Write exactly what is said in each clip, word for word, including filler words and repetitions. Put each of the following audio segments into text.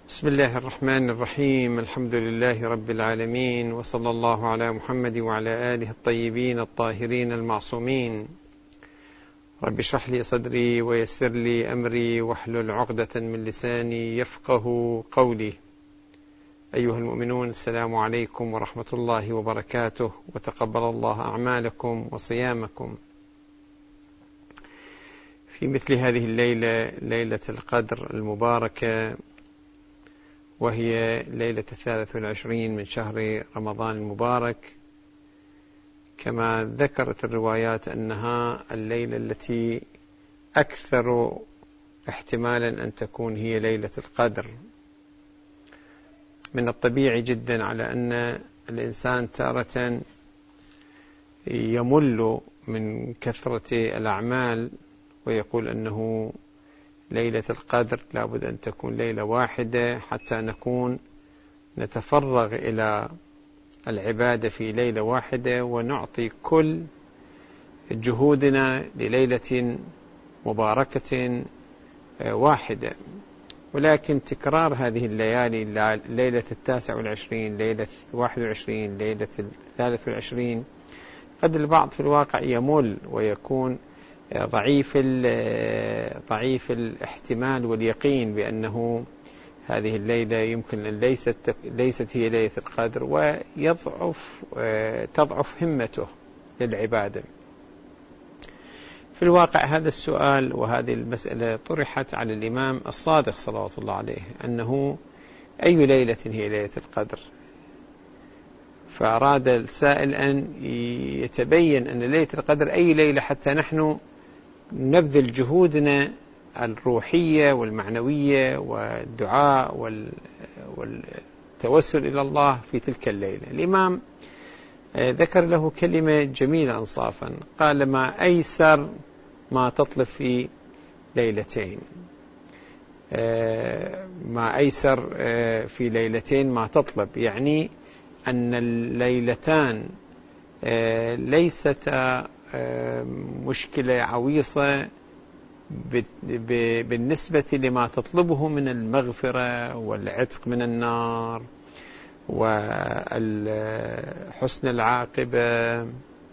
بسم الله الرحمن الرحيم. الحمد لله رب العالمين، وصلى الله على محمد وعلى آله الطيبين الطاهرين المعصومين. رب اشرح لي صدري ويسر لي أمري واحلل عقدة من لساني يفقه قولي. أيها المؤمنون، السلام عليكم ورحمة الله وبركاته، وتقبل الله أعمالكم وصيامكم. في مثل هذه الليلة، ليلة القدر المباركة، وهي ليلة الثالث والعشرين من شهر رمضان المبارك، كما ذكرت الروايات أنها الليلة التي أكثر احتمالا أن تكون هي ليلة القدر. من الطبيعي جدا على أن الإنسان تارة يمل من كثرة الأعمال ويقول أنه ليلة القدر لابد أن تكون ليلة واحدة حتى نكون نتفرغ إلى العبادة في ليلة واحدة، ونعطي كل جهودنا لليلة مباركة واحدة. ولكن تكرار هذه الليالي، ليلة التاسع والعشرين، ليلة الواحد والعشرين، ليلة الثالث والعشرين، قد البعض في الواقع يمل ويكون ضعيف ضعيف الاحتمال واليقين بأنه هذه الليلة يمكن أن ليست ليست هي ليلة القدر، ويضعف تضعف همته للعبادة. في الواقع هذا السؤال وهذه المسألة طرحت على الإمام الصادق صلوات الله عليه، أنه أي ليلة هي ليلة القدر؟ فأراد السائل أن يتبين أن ليلة القدر أي ليلة حتى نحن نبذل جهودنا الروحية والمعنوية والدعاء والتوسل إلى الله في تلك الليلة. الإمام ذكر له كلمة جميلة أنصافا، قال: ما أيسر ما تطلب في ليلتين. ما أيسر في ليلتين ما تطلب، يعني أن الليلتان ليستا مشكلة عويصة بالنسبة لما تطلبه من المغفرة والعتق من النار وحسن العاقبة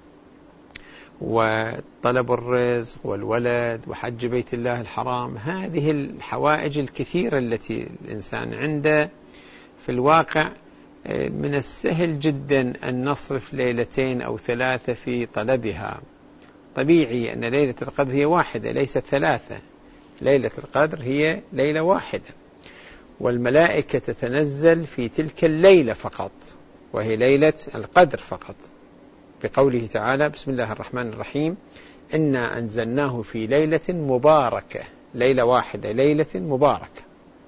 وطلب الرزق والولد وحج بيت الله الحرام. هذه الحوائج الكثيرة التي الإنسان عنده في الواقع من السهل جدا أن نصرف ليلتين أو ثلاثة في طلبها. طبيعي أن ليلة القدر هي واحدة ليست ثلاثة، ليلة القدر هي ليلة واحدة، والملائكة تتنزل في تلك الليلة فقط، وهي ليلة القدر فقط، بقوله تعالى: بسم الله الرحمن الرحيم، إنا أنزلناه في ليلة مباركة. ليلة واحدة، ليلة مباركة.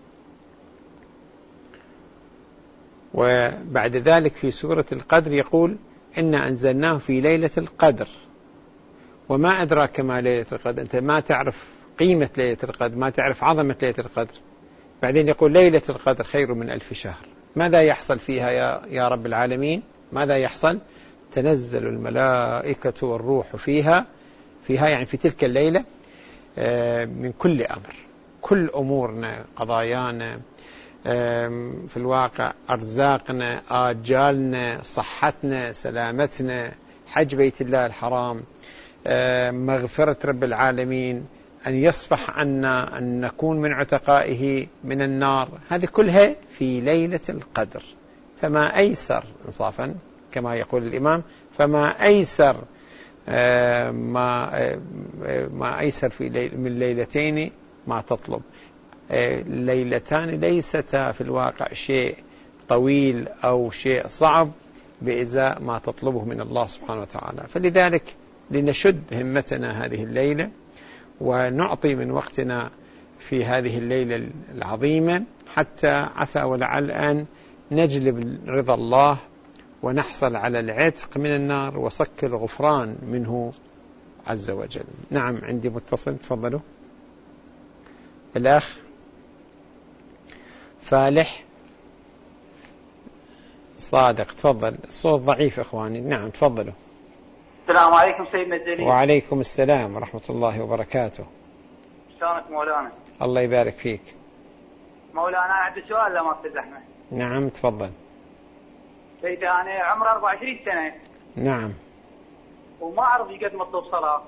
وبعد ذلك في سورة القدر يقول: إنا أنزلناه في ليلة القدر. وما أدراك ما ليلة القدر؟ أنت ما تعرف قيمة ليلة القدر، ما تعرف عظمة ليلة القدر. بعدين يقول: ليلة القدر خير من ألف شهر. ماذا يحصل فيها يا, يا رب العالمين؟ ماذا يحصل؟ تنزل الملائكة والروح فيها فيها يعني في تلك الليلة من كل أمر، كل أمورنا، قضايانا في الواقع، أرزاقنا، آجالنا، صحتنا، سلامتنا، حج بيت الله الحرام، مغفرة رب العالمين، أن يصفح عنا، أن نكون من عتقائه من النار. هذه كلها في ليلة القدر. فما أيسر إنصافا كما يقول الإمام، فما أيسر ما ما أيسر في من ليلتين ما تطلب. الليلتان ليستا في الواقع شيء طويل أو شيء صعب بإزاء ما تطلبه من الله سبحانه وتعالى. فلذلك لنشد همتنا هذه الليلة ونعطي من وقتنا في هذه الليلة العظيمة، حتى عسى ولعل أن نجلب رضا الله ونحصل على العتق من النار وصك الغفران منه عز وجل. نعم، عندي متصل، تفضلوا. الأخ فالح صادق، تفضل. الصوت ضعيف إخواني. نعم، تفضلوا. السلام عليكم سيدنا الجليل. وعليكم السلام ورحمة الله وبركاته. شلونك مولانا؟ الله يبارك فيك. مولانا عندي سؤال لما تزحمه. نعم تفضل. سيدي أنا عمري أربعة وعشرين سنة. نعم. وما أعرف قد مطلوب صلاة.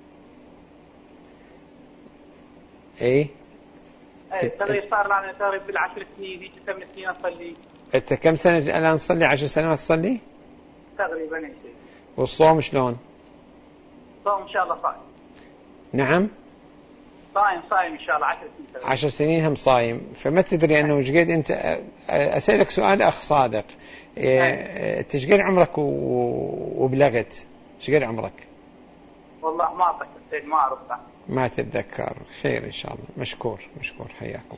إيه؟ إيه تقريبا صار لنا تقريبا بالعشر سنين هيك ثمان سنين أصلي. أنت كم سنة الآن تصلي؟ عشر سنوات تصلي؟ تقريبا هيك. والصوم شلون؟ صوم إن شاء الله صائم. نعم. صايم صايم إن شاء الله عشر سنين. عشر سنين هم صايم، فما تدري أنه ايش قد أنت. أسألك سؤال أخ صادق، أنت ايش قد عمرك وبلغت؟ ايش قد عمرك؟ والله ما أتذكر ما أعرف. ما تتذكر، خير إن شاء الله. مشكور مشكور، حياكم.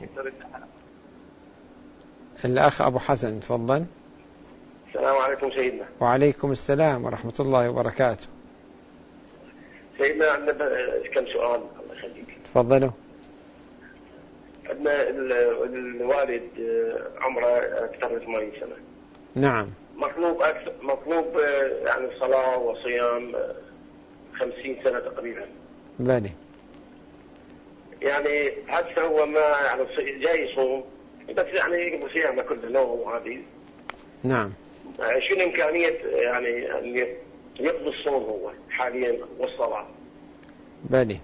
الأخ أبو حسن تفضل. السلام عليكم سيدنا. وعليكم السلام ورحمة الله وبركاته. سيدنا عندنا كم سؤال الله يخليك. تفضلوا. عندنا الوالد عمره أكثر من ثمانين سنة. نعم. مطلوب أكثر مطلوب يعني صلاة وصيام خمسين سنة تقريبا. بلي. يعني هسه هو ما يعني جاي يصوم بس يعني يقضي صيامه كل نوم وهذه. نعم. شنو إمكانية يعني أن يقضي الصوم هو حاليا والصلاة؟ بلي.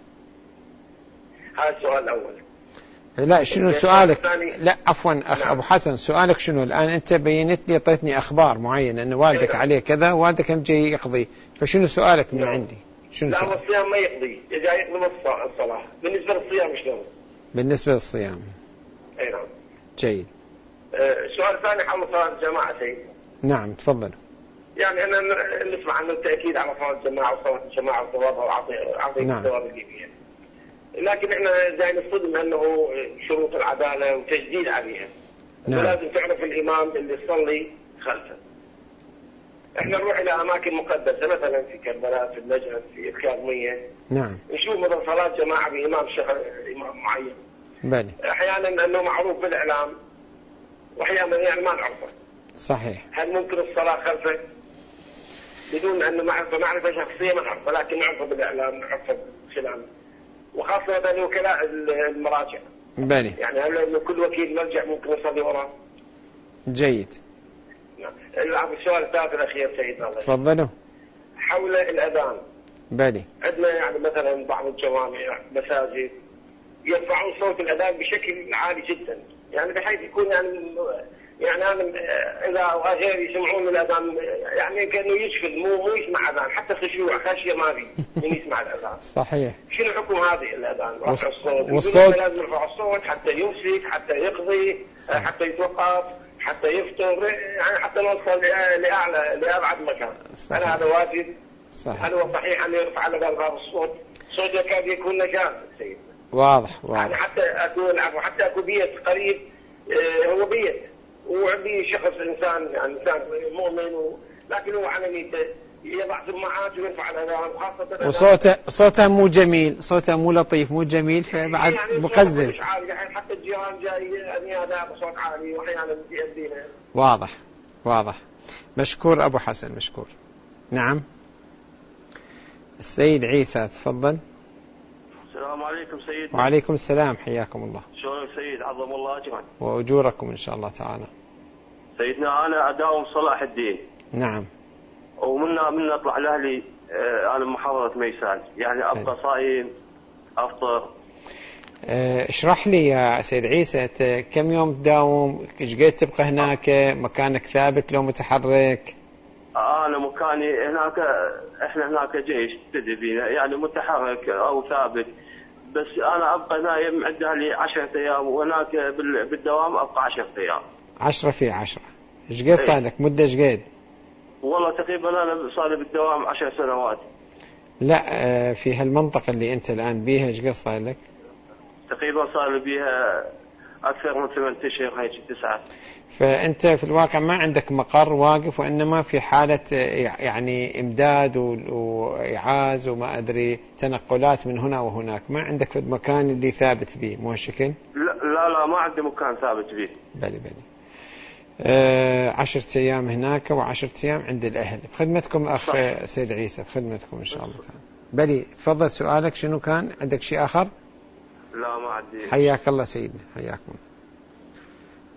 هذا السؤال الأول. لا شنو سؤالك؟ لا عفوا أخ نعم. أبو حسن سؤالك شنو الآن؟ أنت بينت لي اعطيتني أخبار معينة أن والدك نعم. عليه كذا والدك هم جاي يقضي، فشنو سؤالك من نعم. عندي؟ شنو لا سؤال؟ الصيام ما يقضي، جاي يقضي الصلاة. بالنسبة للصيام شلون؟ بالنسبة للصيام. أي نعم. جيد. السؤال الثاني حول صلاة الجماعة سيد. نعم تفضل. يعني أنا نسمع عنه التأكيد على صلاة الجماعة وصلاة الجماعة وثوابها وعطي نعم. الثواب اللي فيها. لكن احنا جاي نصدم انه شروط العدالة وتجديد عليها. نعم. ولازم تعرف الإمام اللي يصلي خلفه. احنا نروح إلى أماكن مقدسة مثلا في كربلاء في النجف في الكاظمية. نعم. نشوف مثلا صلاة جماعة بإمام شهر إمام معين. بلي. أحيانا أنه معروف بالإعلام وأحيانا يعني ما نعرفه. صحيح. هل ممكن الصلاة خلفه بدون أنه معرفة معرفة شخصية ما نعرفه لكن نعرفه بالإعلام نعرفه خلال وخاصة هذا وكلاء المراجع. بلي. يعني هل إنه كل وكيل مرجع ممكن يصلي وراه؟ جيد. نعم. السؤال الثالث الأخير سيدنا الله. تفضلوا. حول الأذان. بلي. عندنا يعني مثلا بعض الجوامع مساجد يرفعون صوت الأذان بشكل عالي جدا، يعني بحيث يكون يعني يعني أنا إذا غير يسمعون الأذان يعني كأنه يشفل مو مو يسمع أذان حتى خشوع خشية ما بي من يسمع الأذان. صحيح. شنو حكم هذه الأذان؟ رفع الصوت. والصوت لازم يرفع الصوت حتى يمسك حتى يقضي صحيح. حتى يتوقف حتى يفطر يعني حتى نوصل لأعلى لأبعد مكان. هل هذا واجب؟ صحيح. هل هو صحيح أن يرفع على هذا الصوت؟ صوت يكاد يكون نجاة سيد. واضح واضح. يعني حتى أكون حتى أكو بيت قريب هو بيت وعندي شخص إنسان يعني إنسان مؤمن و... لكن هو على نيته يضع سماعات ويرفع الأذان وخاصة وصوته صوته مو جميل، صوته مو لطيف مو جميل فبعد يعني مقزز. يعني حتى الجيران جاي يعني هذا بصوت عالي وأحيانا يأذينا. واضح واضح. مشكور أبو حسن مشكور. نعم. السيد عيسى تفضل. السلام عليكم سيدنا. وعليكم السلام حياكم الله. شلونك سيد؟ عظم الله أجرك وأجوركم إن شاء الله تعالى. سيدنا أنا أداوم صلاح الدين. نعم. ومنا من أطلع لأهلي أنا محافظة ميسان يعني أبقى صايم أفطر. اشرح لي يا سيد عيسى كم يوم تداوم؟ ايش قد تبقى هناك؟ مكانك ثابت لو متحرك؟ أنا مكاني هناك، إحنا هناك جيش تدري بينا يعني متحرك أو ثابت، بس أنا أبقى نايم عند أهلي عشرة أيام وهناك بالدوام أبقى عشرة أيام. عشرة في عشرة. إيش قد صار لك مدة إيش قد؟ والله تقريبا أنا صار لي بالدوام عشر سنوات. لا في هالمنطقة اللي أنت الآن بيها إيش قد صار لك؟ تقريبا صار لي بيها أكثر من ثمانية أشهر هيك تسعة. فأنت في الواقع ما عندك مقر واقف وإنما في حالة يعني إمداد وإعاز وما أدري تنقلات من هنا وهناك، ما عندك مكان اللي ثابت به مو هالشكل؟ لا لا لا ما عندي مكان ثابت به. بلي بلي. آه عشرة أيام هناك وعشرة أيام عند الأهل. بخدمتكم أخ صح. سيد عيسى بخدمتكم إن شاء الله تعالى. بلي تفضل سؤالك شنو كان؟ عندك شيء آخر؟ لا ما عندي. حياك الله سيدنا حياكم.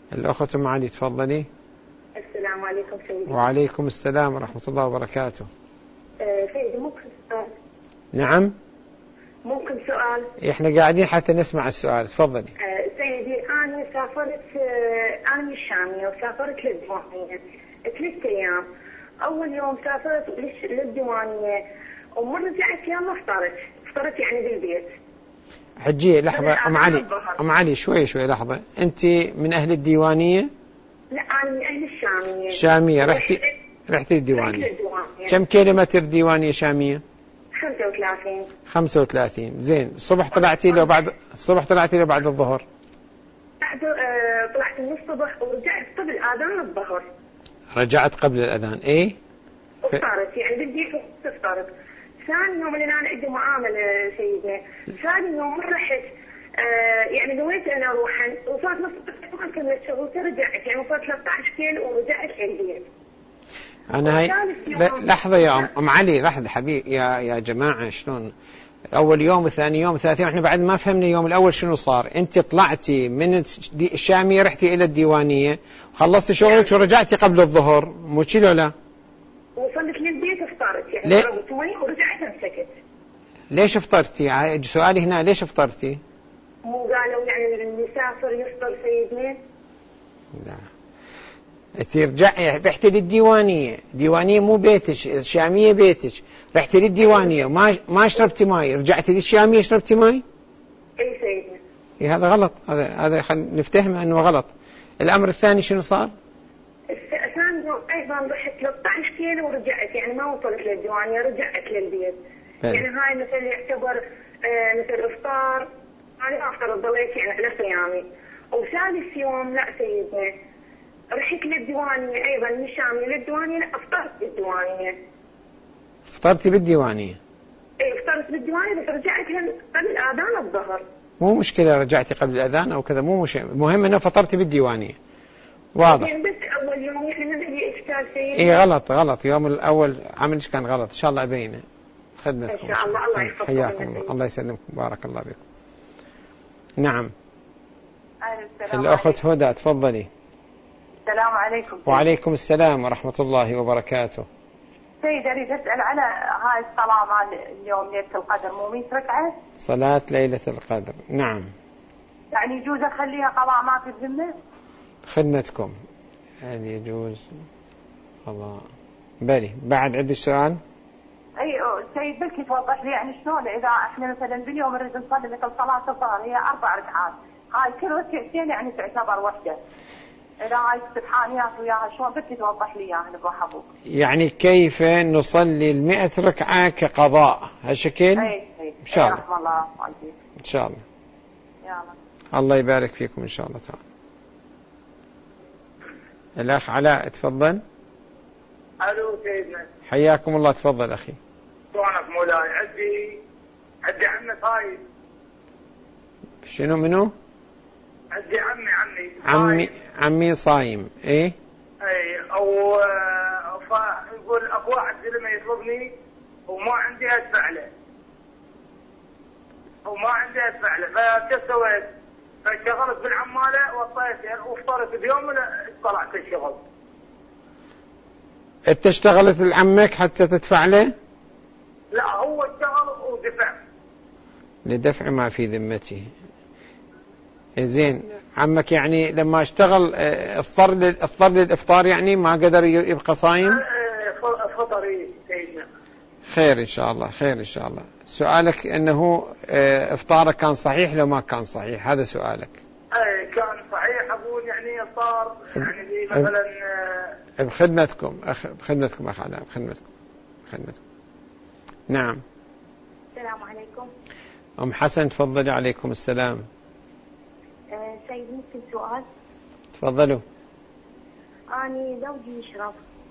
الأخت أم علي تفضلي. السلام عليكم سيدي. وعليكم السلام ورحمة الله وبركاته. أه سيدي ممكن سؤال؟ نعم ممكن سؤال؟ إحنا قاعدين حتى نسمع السؤال، تفضلي. أه سيدي أنا سافرت، أه أنا من الشامية وسافرت للديوانية ثلاثة أيام. أول يوم سافرت للديوانية ومرة رجعت يوم افطرت، افطرت يعني بالبيت. حجية لحظة أم علي، أم علي شوي شوي لحظة، أنت من أهل الديوانية؟ لا أنا من أهل الشامية. شامية، رحتي رحتي الديوانية. كم كيلومتر ديوانية شامية؟ خمسة وثلاثين. خمسة وثلاثين. زين، الصبح طلعتي له بعد الصبح طلعتي له بعد الظهر؟ بعد أه طلعت من الصبح ورجعت قبل آذان الظهر. رجعت قبل الأذان، إيه؟ افطرت يعني بالبيت افطرت. ثاني يوم اللي انا عندي معامله سيدنا، ثاني يوم رحت آه يعني نويت انا اروح وصارت نص ما كملت شغل رجعت، يعني وصلت ثلاثة عشر كيلو ورجعت البيت. انا هي لحظه يا ام, أم علي، لحظه حبيبي يا يا جماعه، شلون اول يوم وثاني يوم وثالث يوم؟ احنا بعد ما فهمنا اليوم الاول شنو صار. انت طلعتي من الشاميه رحتي الى الديوانيه وخلصتي شغلك ورجعتي قبل الظهر، مو كذا لا؟ وصلت للبيت افطرت يعني ليه؟ ورجعت امسكت. ليش افطرتي؟ سؤالي هنا ليش افطرتي؟ مو قالوا يعني المسافر يفطر سيدنا؟ لا ترجعي، رحتي للديوانية، ديوانية مو بيتك، الشامية بيتك، رحتي للديوانية وما ما شربتي ماي، رجعتي للشامية شربتي ماي؟ اي سيدنا. إيه هذا غلط، هذا هذا خل نفتهمه انه غلط. الامر الثاني شنو صار؟ ثاني يوم ايضا رحت ثلاثة عشر كيلو ورجعت، يعني ما وصلت للديوانية، رجعت للبيت. بل. يعني هاي مثل يعتبر آه مثل افطار، انا افطر ضليت يعني ثلاث ايامي. وثالث يوم لا سيدنا رحت للديوانية أيضا من الشامية للديوانية، لا أفطرت بالديوانية. فطرتي بالديوانية؟ إيه فطرت بالديوانية بس رجعت قبل آذان الظهر. مو مشكلة رجعتي قبل الأذان أو كذا، مو مشكلة، المهم أنه فطرتي بالديوانية. واضح. يعني بس أول يوم يعني من اللي إشكال سيدي. إيه غلط غلط، يوم الأول عملش كان غلط، إن شاء الله أبينه. خدمتكم إن شاء الله. الله يحفظكم. حياكم الله، الله يسلمكم، بارك الله بكم. نعم. السلام الأخت هدى تفضلي. السلام عليكم. وعليكم السلام ورحمة الله وبركاته. سيد أريد أسأل على هاي الصلاة مال اليوم ليلة القدر، مو مية ركعة؟ صلاة ليلة القدر، نعم. يعني يجوز أخليها قضاء ما في الذمة؟ خدمتكم. هل يجوز قضاء؟ بلي، بعد عندي سؤال؟ أي سيد بلكي توضح لي يعني شلون إذا إحنا مثلا باليوم نريد نصلي مثل صلاة الظهر هي أربع ركعات، هاي كل ركعتين يعني تعتبر وحدة. إذا هاي السبحانيات وياها شلون بدك توضح لي إياها نبغى أبوك. يعني كيف نصلي المئة ركعة كقضاء هالشكل؟ أي أي إن شاء الله. رحم الله إن شاء الله. يلا. الله يبارك فيكم إن شاء الله تعالى. الأخ علاء تفضل. ألو سيدنا. حياكم الله، تفضل أخي. سؤالك مولاي، عندي عندي عمي صايم. شنو منو؟ عندي عمي عمي عمي عمي صايم، ايه؟ اي او فيقول اكو واحد زلمه يطلبني وما عندي ادفع له. وما عندي ادفع له، فكيف سويت؟ فاشتغلت بالعماله وطيت وفطرت بيوم ولا طلعت الشغل. انت اشتغلت لعمك حتى تدفع له؟ لا هو اشتغل ودفع. لدفع ما في ذمته. زين، عمك يعني لما اشتغل اضطر اضطر للافطار، يعني ما قدر يبقى صايم؟ فطري سيدنا. خير ان شاء الله، خير ان شاء الله. سؤالك انه افطارك كان صحيح لو ما كان صحيح، هذا سؤالك. اي كان صحيح، اقول يعني صار يعني مثلا بخدمتكم اخ بخدمتكم اخ علاء، بخدمتكم بخدمتكم. نعم. السلام عليكم. ام حسن تفضلي. عليكم السلام. أه سيد ممكن سؤال؟ تفضلوا. أنا زوجي يشرب.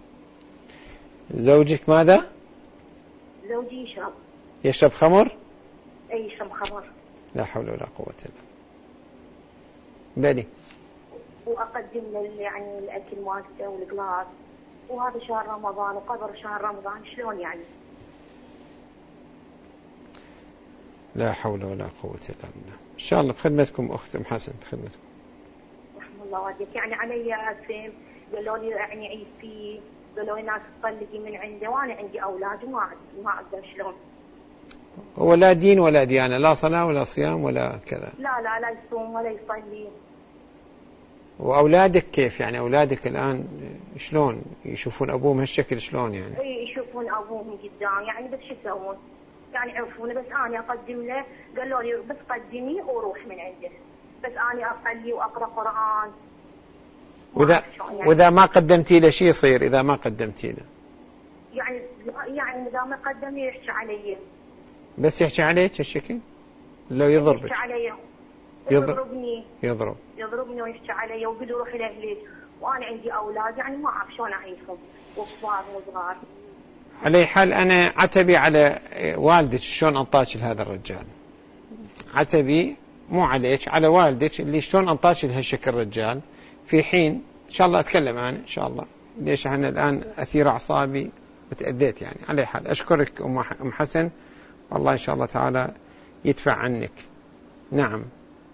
زوجك ماذا؟ زوجي يشرب. يشرب خمر؟ أي يشرب خمر. لا حول ولا قوة إلا بالله. بلي. وأقدم له يعني الأكل مالته والقلاص، وهذا شهر رمضان وقبر شهر رمضان، شلون يعني؟ لا حول ولا قوة إلا بالله. إن شاء الله بخدمتكم أخت أم حسن، بخدمتكم. رحم الله الله وجهك، يعني علي اسم قالوا لي يعني عيد فيه، قالوا لي ناس تطلقي من عنده وانا عندي اولاد وما ما اقدر شلون. هو لا دين ولا ديانة، لا صلاة ولا صيام ولا كذا. لا لا لا يصوم ولا يصلي. وأولادك كيف يعني؟ أولادك الآن شلون يشوفون أبوهم هالشكل شلون يعني؟ اي يشوفون أبوهم قدام يعني، بس شو يسوون؟ يعني يعرفونه، بس أنا أقدم له، قالوا لي بس قدمي وروح من عنده، بس أنا أصلي وأقرأ قرآن. وإذا يعني وإذا ما قدمتي له شيء يصير؟ إذا ما قدمتي له يعني يعني إذا ما قدم يحكي علي. بس يحكي عليك هالشكل؟ لو يضربك؟ يحكي علي، يضربني يضرب يضربني ويحكي علي ويقول لي روحي لأهلك، وأنا عندي أولاد يعني ما أعرف شلون أعيشهم وكبار وصغار. على حال أنا عتبي على والدك شلون أنطاك لهذا الرجال، عتبي مو عليك، على والدك اللي شلون أنطاك لهالشكل الرجال، في حين إن شاء الله أتكلم أنا إن شاء الله ليش أنا الآن أثير أعصابي وتأذيت يعني. على حال أشكرك أم حسن، والله إن شاء الله تعالى يدفع عنك. نعم.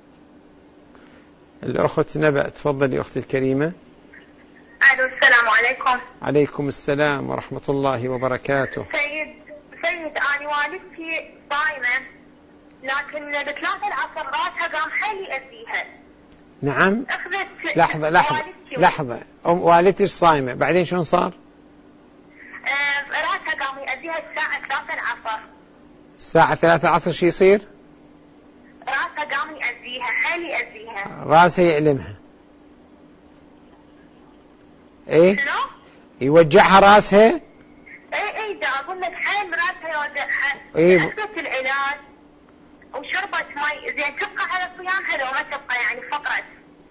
الأخت نبأ، تفضلي أختي الكريمة. ألو السلام عليكم. عليكم السلام ورحمة الله وبركاته. سيد سيد أنا والدتي صايمة، لكن بثلاثة العصر راسها قام حيل يأذيها. نعم. أخذت لحظة لحظة لحظة أم والدتك صايمة، بعدين شلون صار؟ آه راسها قام يأذيها الساعة ثلاثة العصر. الساعة ثلاثة العصر شو يصير؟ راسها قام يأذيها حيل يأذيها. راسها يألمها. ايه؟ شنو؟ يوجعها راسها؟ اي اي دا اقول لك حيل راسها يوجعها. ايه. اخذت العلاج وشربت مي، زين تبقى على صيامها لو ما تبقى يعني فقرت.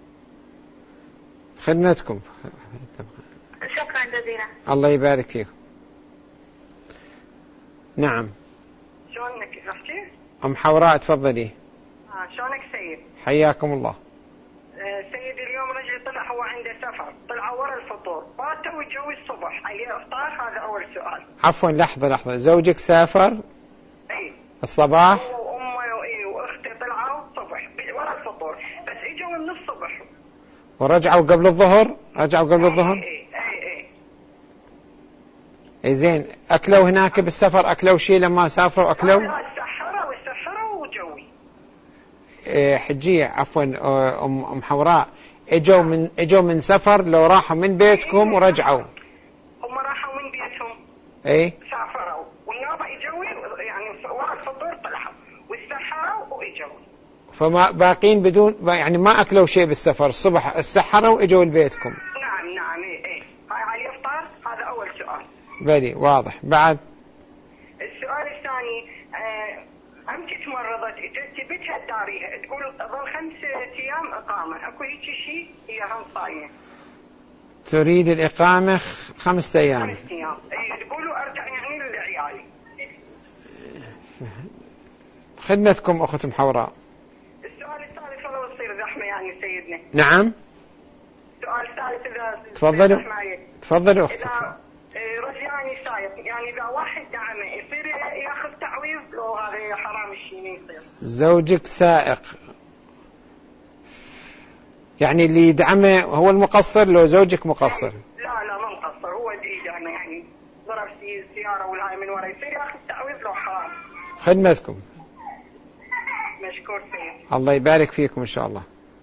خدمتكم. شكرا جزيلا. الله يبارك فيكم. نعم. شلونك يا اختي؟ ام حوراء تفضلي. اه شلونك سيد؟ حياكم الله. آه سيد اليوم رجلي طلع هو عنده سفر، طلع ورا الفطور، بات ويجوي الصبح، عليه افطار؟ هذا اول سؤال. عفوا لحظة لحظة، زوجك سافر؟ اي. الصباح؟ هو وامه واي واختي طلعوا الصبح ورا الفطور، بس اجوا من الصبح. ورجعوا قبل الظهر؟ رجعوا قبل الظهر؟ اي اي اي. اي زين، اكلوا هناك بالسفر؟ اكلوا شيء لما سافروا اكلوا؟ سحروا وسحروا وجوي. إيه حجية عفوا ام ام حوراء، اجوا من اجوا من سفر، لو راحوا من بيتكم ورجعوا؟ هم راحوا من بيتهم. اي. سافروا والنوبة اجوا يعني ورا الفطور طلعوا وسحروا واجوا. فما باقين بدون يعني ما اكلوا شيء بالسفر، الصبح السحروا واجوا لبيتكم؟ نعم نعم اي اي. هاي على الافطار. هذا اول سؤال. بلي واضح. بعد؟ السؤال الثاني، آه امتى تمرضت اجت بيتها تداريها تقول ظل خمس ايام اقامه، اكو هيك شيء هي هم صايمه؟ تريد الاقامه خمسة ايام؟ خمس ايام اي، تقولوا ارجع يعني لعيالي. خدمتكم اخت محوراء. السؤال الثالث والله يصير زحمه يعني سيدنا. نعم. السؤال الثالث اذا تفضلوا تفضلوا اختي. اذا رجلاني سايق يعني اذا واحد دعمه يصير ياخذ تعويض لو هذا حرام الشيء يصير؟ زوجك سائق يعني اللي يدعمه هو المقصر لو زوجك مقصر؟ لا لا ما مقصر، هو اللي يدعمه يعني ضرب سياره ولا من ورا يصير ياخذ تعويض لو حرام. خدمتكم. مشكور سيد. الله يبارك فيكم ان شاء الله.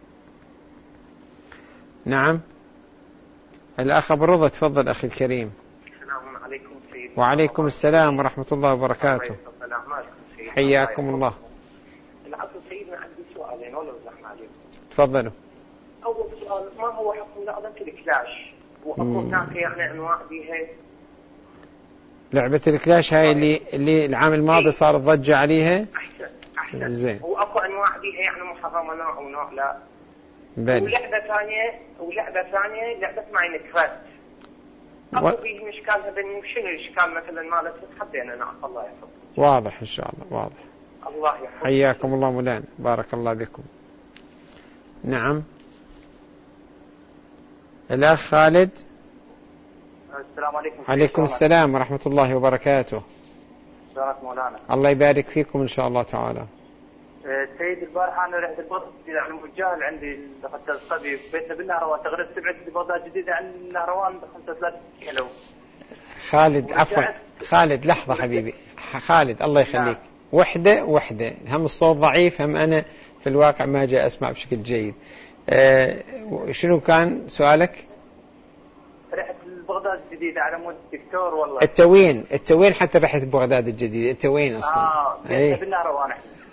نعم. الاخ ابو رضا تفضل اخي الكريم. السلام عليكم سيدي. وعليكم السلام ورحمة الله وبركاته. حياكم الله. العفو سيدنا، عندي سؤالين ولو زحمة عليكم. تفضلوا. أول سؤال، ما هو حكم لعبة الكلاش؟ وأكو هناك يعني أنواع بها؟ لعبة الكلاش هاي اللي اللي العام الماضي صار ضجة عليها؟ أحسن أحسن. زين. وأكو أنواع بها يعني محرمة نوع ونوع لا؟ بل. ولعبة ثانية ولعبة ثانية لعبة ماينكرافت. أكو و... بيه إشكالها بين شنو الإشكال مثلا مالتها؟ حبينا نعرف. الله يحفظك. واضح إن شاء الله واضح. الله يحفظك. حياكم الله مولانا، بارك الله بكم. نعم. الأخ خالد. السلام عليكم. عليكم السلام ورحمة الله وبركاته. شرف مولانا. الله يبارك فيكم إن شاء الله تعالى. سيد البارحة أنا رحت البغداد يعني مجال عندي دخلت الصبي بيتنا بالنهروان تقريبا تبعد بغداد جديدة عن النهروان خمسة وثلاثين كيلو. خالد عفوا خالد لحظة حبيبي خالد الله يخليك. نعم. وحدة وحدة هم الصوت ضعيف هم أنا في الواقع ما جاء أسمع بشكل جيد. أه شنو كان سؤالك؟ رحت بغداد الجديدة على مود الدكتور والله. التوين التوين حتى رحت بغداد الجديدة التوين أصلا. آه بيتنا بالنهروان.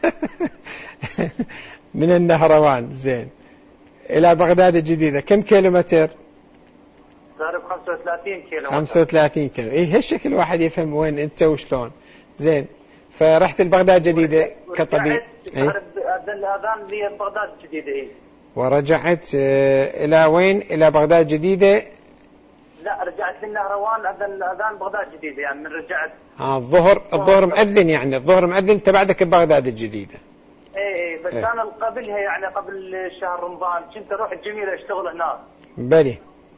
من النهروان زين إلى بغداد الجديدة كم كيلومتر؟ قارب خمسة وثلاثين كيلو. خمسة وثلاثين كيلو إيه هالشكل واحد يفهم وين أنت وشلون. زين فرحت البغداد الجديدة كطبيب. إيه؟ الأذان لي بغداد الجديدة إيه. ورجعت إلى وين؟ إلى بغداد الجديدة. لا رجعت للنهروان أذان أذان بغداد الجديدة يعني من رجعت. آه الظهر الظهر مأذن يعني الظهر مأذن أنت بعدك ببغداد الجديدة. إيه إيه بس إيه. أنا قبلها يعني قبل شهر رمضان كنت أروح الجميلة أشتغل هناك. بلي.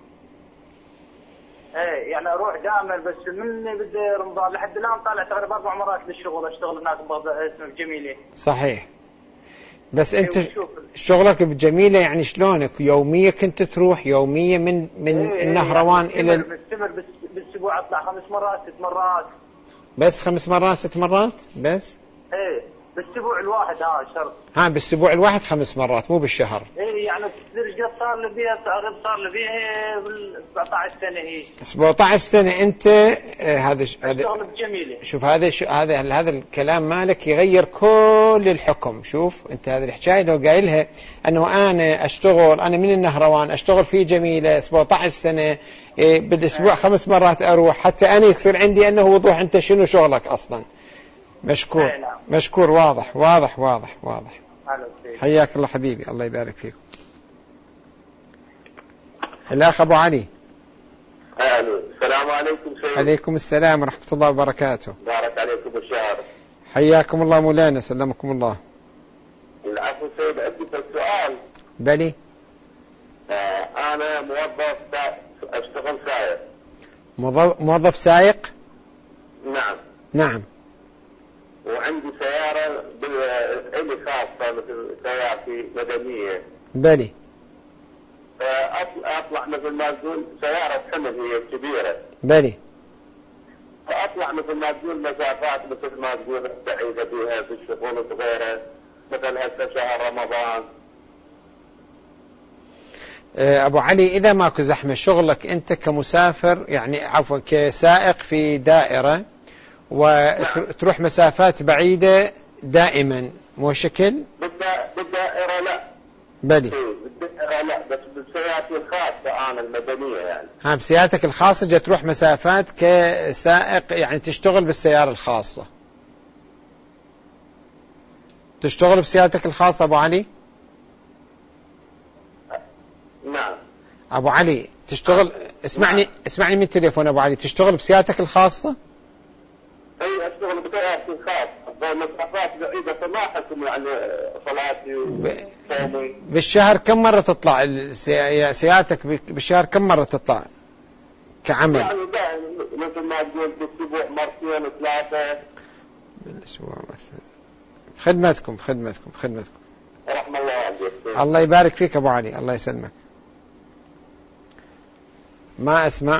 ايه يعني اروح دائما بس من بدا رمضان لحد الان طالع تقريبا اربع مرات للشغل اشتغل هناك اسمه بجميله. صحيح. بس انت شغلك بجميله يعني شلونك يوميه كنت تروح يوميه من من إيه النهروان يعني الى بستمر بس بالاسبوع اطلع خمس مرات ست مرات. بس خمس مرات ست مرات بس؟ ايه بالاسبوع الواحد ها شرط. ها بالاسبوع الواحد خمس مرات مو بالشهر. ايه يعني الرجال صار لي بيها تقريبا صار لي بيها بال سبعطعش سنه هي. سبعطعش سنه انت هذا هذا بجميله. شوف هذا هذا هذا الكلام مالك يغير كل الحكم. شوف انت هذه الحكايه لو قايلها انه انا اشتغل انا من النهروان اشتغل في جميله سبعطعش سنه بالاسبوع آه. خمس مرات اروح حتى انا يصير عندي انه وضوح انت شنو شغلك اصلا. مشكور نعم. مشكور واضح واضح واضح واضح. حياك الله حبيبي الله يبارك فيكم. الأخ أبو علي. أهلا السلام عليكم سيد. عليكم السلام ورحمة الله وبركاته. بارك عليكم الشهر. حياكم الله مولانا سلمكم الله. العفو سيد عندي سؤال. بلي. آه أنا موظف أشتغل سائق. موظف سائق؟ نعم. نعم. وعندي سيارة إلي خاصة مثل سيارتي مدنية. بلي. فأطلع مثل ما تقول سيارة حمل هي كبيرة. بلي. فأطلع مثل ما تقول مسافات مثل ما تقول بعيدة بها في الشغل وغيره مثل هسه شهر رمضان. أبو علي إذا ماكو زحمة شغلك أنت كمسافر يعني عفوا كسائق في دائرة وتروح مسافات بعيدة دائما مو شكل؟ بالدائرة لا. بلي. بالدائرة لا بس بسيارتي الخاصة أنا المدنية يعني. ها بسيارتك الخاصة جا تروح مسافات كسائق يعني تشتغل بالسيارة الخاصة. تشتغل بسيارتك الخاصة أبو علي؟ نعم. أبو علي تشتغل اسمعني نعم. اسمعني من التليفون أبو علي تشتغل بسيارتك الخاصة؟ اي اشتغل بسيارتي الخاصة مسافات بعيدة فما احكم يعني صلاتي وصومي. بالشهر كم مرة تطلع سيارتك بالشهر كم مرة تطلع كعمل؟ يعني مثل ما تقول بالاسبوع مرتين ثلاثة. بالاسبوع مثلا. خدمتكم خدمتكم خدمتكم. رحم الله والديك. الله يبارك فيك أبو علي الله يسلمك. ما أسمع.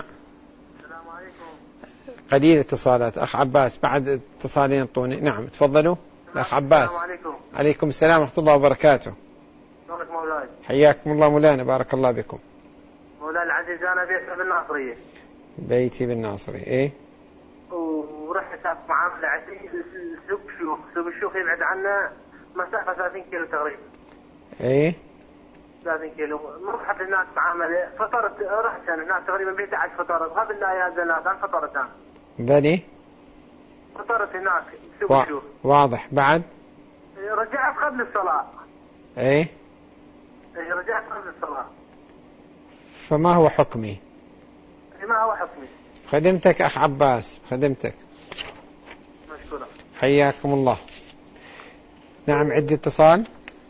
قليل اتصالات. أخ عباس بعد اتصالين انطوني. نعم تفضلوا الأخ عباس. السلام عليكم. عليكم السلام ورحمة الله وبركاته. شلونك مولاي؟ حياكم الله مولانا بارك الله بكم. مولاي العزيز أنا بيتي بالناصرية. بيتي بالناصرية إيه؟ ورحت معاملة عزيز سوق شيوخ سوق الشيوخ يبعد عنا مسافة ثلاثين كيلو تقريبا. إيه؟ ثلاثين كيلو رحت هناك معاملة فطرت رحت أنا هناك تقريبا بيت عشر فطرت قبل لا يا زلمة فطرت أنا. بني؟ فطرت هناك سوق و... الشيوخ. واضح بعد؟ رجعت قبل الصلاة. إيه؟ إيه رجعت قبل الصلاة. فما هو حكمي؟ ما هو حكمي؟ خدمتك أخ عباس خدمتك. مشكورة. حياكم الله. نعم عندي اتصال.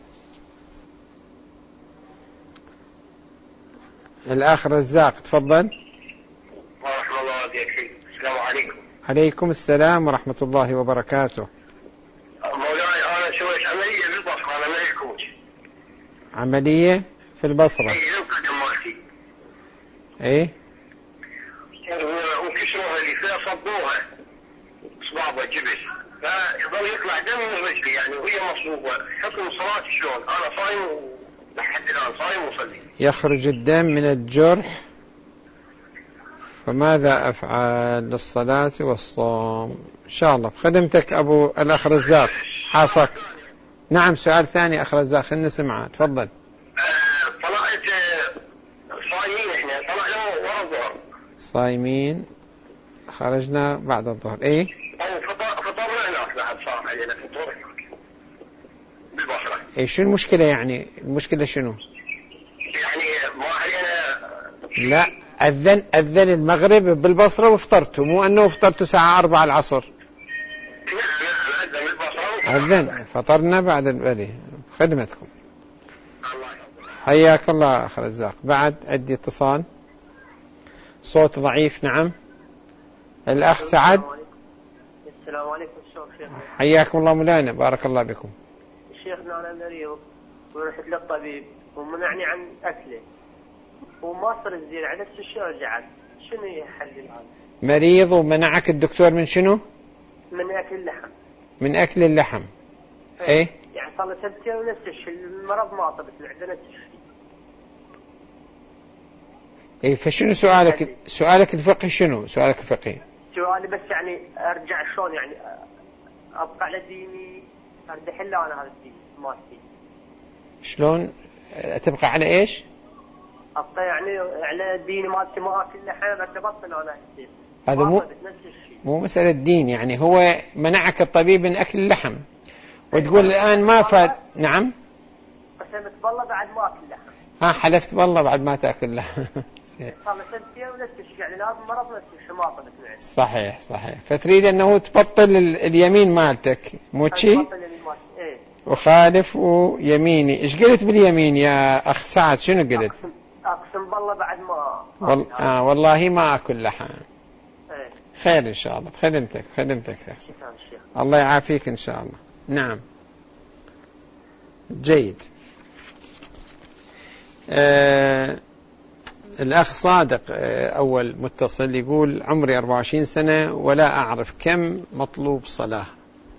الأخ رزاق تفضل. ورحمة الله وبركاته. السلام عليكم. عليكم السلام ورحمة الله وبركاته. مولاي أنا سويت عملية عملية في البصرة. اي القدم مالتي. ايه وكسروها اللي فيها صبوها صبابة جبس، فيظل يطلع دم من رجلي يعني وهي مصلوبة. حكم صلاة شلون؟ انا صايم لحد الان صايم وصلي. يخرج الدم من الجرح، فماذا أفعل للصلاة والصوم؟ إن شاء الله بخدمتك أبو الأخ رزاق حافظ. نعم سؤال ثاني أخ رزاق خلنا نسمعه تفضل. طلعت صايمين احنا طلعنا ورا الظهر. صايمين خرجنا بعد الظهر. ايه فطرنا هناك بعد صار علينا فطور بالبصرة. ايه شو المشكلة يعني؟ المشكلة شنو؟ يعني ما علينا. لا أذن أذن المغرب بالبصرة وفطرتوا، مو أنه فطرتوا الساعة أربعة العصر. نعم نعم أذن بالبصرة. أذن فطرنا بعد البلي. خدمتكم. حياك الله أخ رزاق. بعد عندي اتصال صوت ضعيف. نعم الأخ سعد. السلام عليكم شيخ. حياكم الله مولانا بارك الله بكم. شيخنا أنا مريض ورحت للطبيب ومنعني عن أكله وما صار زين على نفس الشيء رجعت، شنو يحل الآن؟ مريض ومنعك الدكتور من شنو؟ من أكل اللحم. من أكل اللحم. ايه, إيه؟ يعني صار له سنتين ونفس الشيء، المرض ما طبت معده نفس الشيء. إيه فشنو سؤالك؟ سؤالك الفقهي شنو؟ سؤالك الفقهي؟ سؤالي بس يعني أرجع شلون يعني أبقى على ديني، أرد حل أنا هذا الدين مالتي. شلون تبقى على إيش؟ أبقى يعني على ديني مالتي ما أكل لحم بس بطل أنا الدين. هذا مو مو مسألة دين، يعني هو منعك الطبيب من أكل اللحم وتقول الآن ما فاد. نعم قسمت بالله بعد ما أكل لحم. ها حلفت بالله بعد ما تأكل لحم. صار سنتين ونفس الشيء يعني لازم مرض نفس الشيء ما طلت معي. صحيح صحيح. فتريد أنه تبطل اليمين مالتك مو شيء؟ إيه؟ وخالف ويميني. إيش قلت باليمين يا أخ سعد؟ شنو قلت؟ أقسم, أقسم بالله بعد ما وال... آه والله ما أكل لحم. إيه؟ خير إن شاء الله بخدمتك خدمتك الله يعافيك إن شاء الله. نعم جيد. آه الأخ صادق آه أول متصل يقول عمري أربعة وعشرين سنة ولا أعرف كم مطلوب صلاة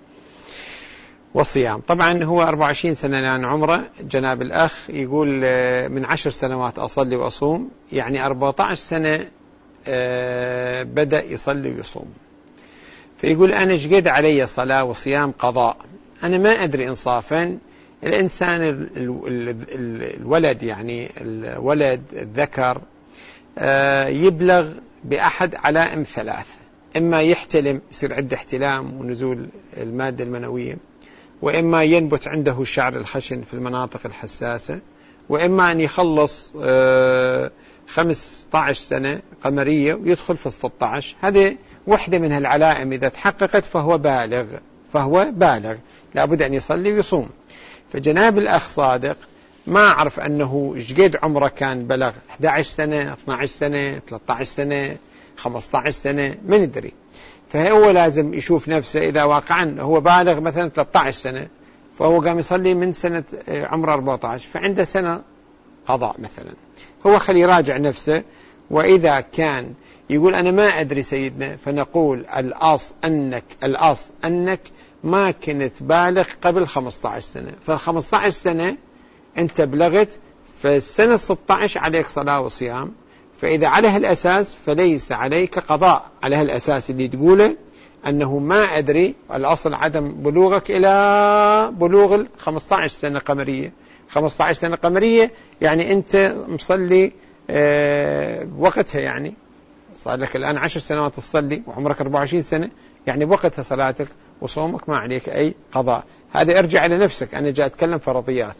وصيام. طبعا هو أربعة وعشرين سنة الآن عمره جناب الأخ، يقول آه من عشر سنوات أصلي وأصوم، يعني أربعة عشر سنة آه بدأ يصلي ويصوم. فيقول أنا جقد علي صلاة وصيام قضاء. أنا ما أدري إنصافا الإنسان ال ال ال الولد يعني الولد الذكر يبلغ بأحد علائم ثلاث: إما يحتلم يصير عنده احتلام ونزول المادة المنوية، وإما ينبت عنده الشعر الخشن في المناطق الحساسة، وإما أن يخلص خمسة عشر سنة قمرية ويدخل في ستة عشر. هذه واحدة من العلائم إذا تحققت فهو بالغ فهو بالغ لابد أن يصلي ويصوم. فجناب الأخ صادق ما أعرف أنه جقد عمره كان بلغ أحد عشر سنة اثني عشر سنة ثلاثة عشر سنة خمسة عشر سنة ما ندري. فهو لازم يشوف نفسه إذا واقعا هو بالغ مثلا ثلاثة عشر سنة فهو قام يصلي من سنة عمره أربعة عشر فعنده سنة قضاء مثلا، هو خلي يراجع نفسه. وإذا كان يقول أنا ما أدري سيدنا فنقول الأصل أنك الأصل أنك ما كنت بالغ قبل خمسة عشر سنة، فالخمسة عشر سنة أنت بلغت، فالسنة ستة عشر عليك صلاة وصيام. فإذا على هالأساس فليس عليك قضاء على هالأساس اللي تقوله أنه ما أدري، الأصل عدم بلوغك إلى بلوغ خمسة عشر سنة قمرية. خمسة عشر سنة قمرية يعني أنت مصلي أه وقتها، يعني صار لك الآن عشر سنوات تصلي وعمرك أربعة وعشرين سنة، يعني بوقتها صلاتك وصومك ما عليك أي قضاء. هذا ارجع إلى نفسك، أنا جاء أتكلم فرضيات.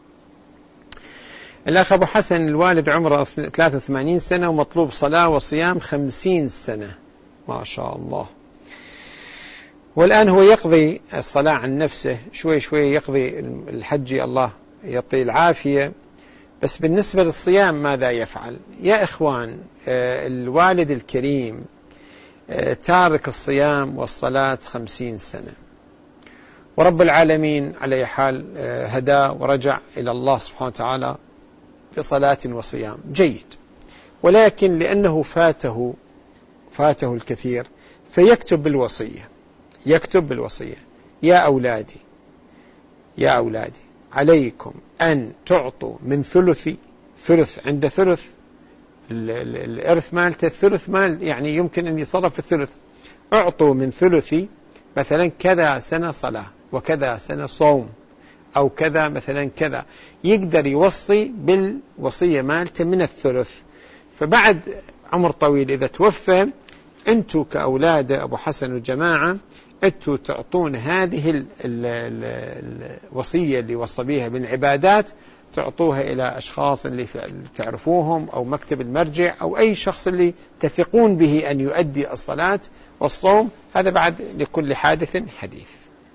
الأخ أبو حسن الوالد عمره ثلاثة وثمانين سنة ومطلوب صلاة وصيام خمسين سنة ما شاء الله، والآن هو يقضي الصلاة عن نفسه شوي شوي، يقضي الحج الله يعطيه العافية. بس بالنسبة للصيام ماذا يفعل؟ يا إخوان الوالد الكريم تارك الصيام والصلاة خمسين سنة، ورب العالمين على حال هدى ورجع إلى الله سبحانه وتعالى بصلاة وصيام جيد، ولكن لأنه فاته فاته الكثير فيكتب بالوصية، يكتب بالوصية: يا أولادي يا أولادي عليكم أن تعطوا من ثلث ثلث عند ثلث الإرث مالته، الثلث مال يعني يمكن أن يصرف الثلث، أعطوا من ثلث مثلا كذا سنة صلاة وكذا سنة صوم أو كذا مثلا كذا، يقدر يوصي بالوصية مالته من الثلث. فبعد عمر طويل إذا توفى، أنتوا كأولاد أبو حسن والجماعة أنتوا تعطون هذه الوصية اللي وصى بها بالعبادات، تعطوها إلى أشخاص اللي تعرفوهم أو مكتب المرجع أو أي شخص اللي تثقون به أن يؤدي الصلاة والصوم، هذا بعد لكل حادث حديث.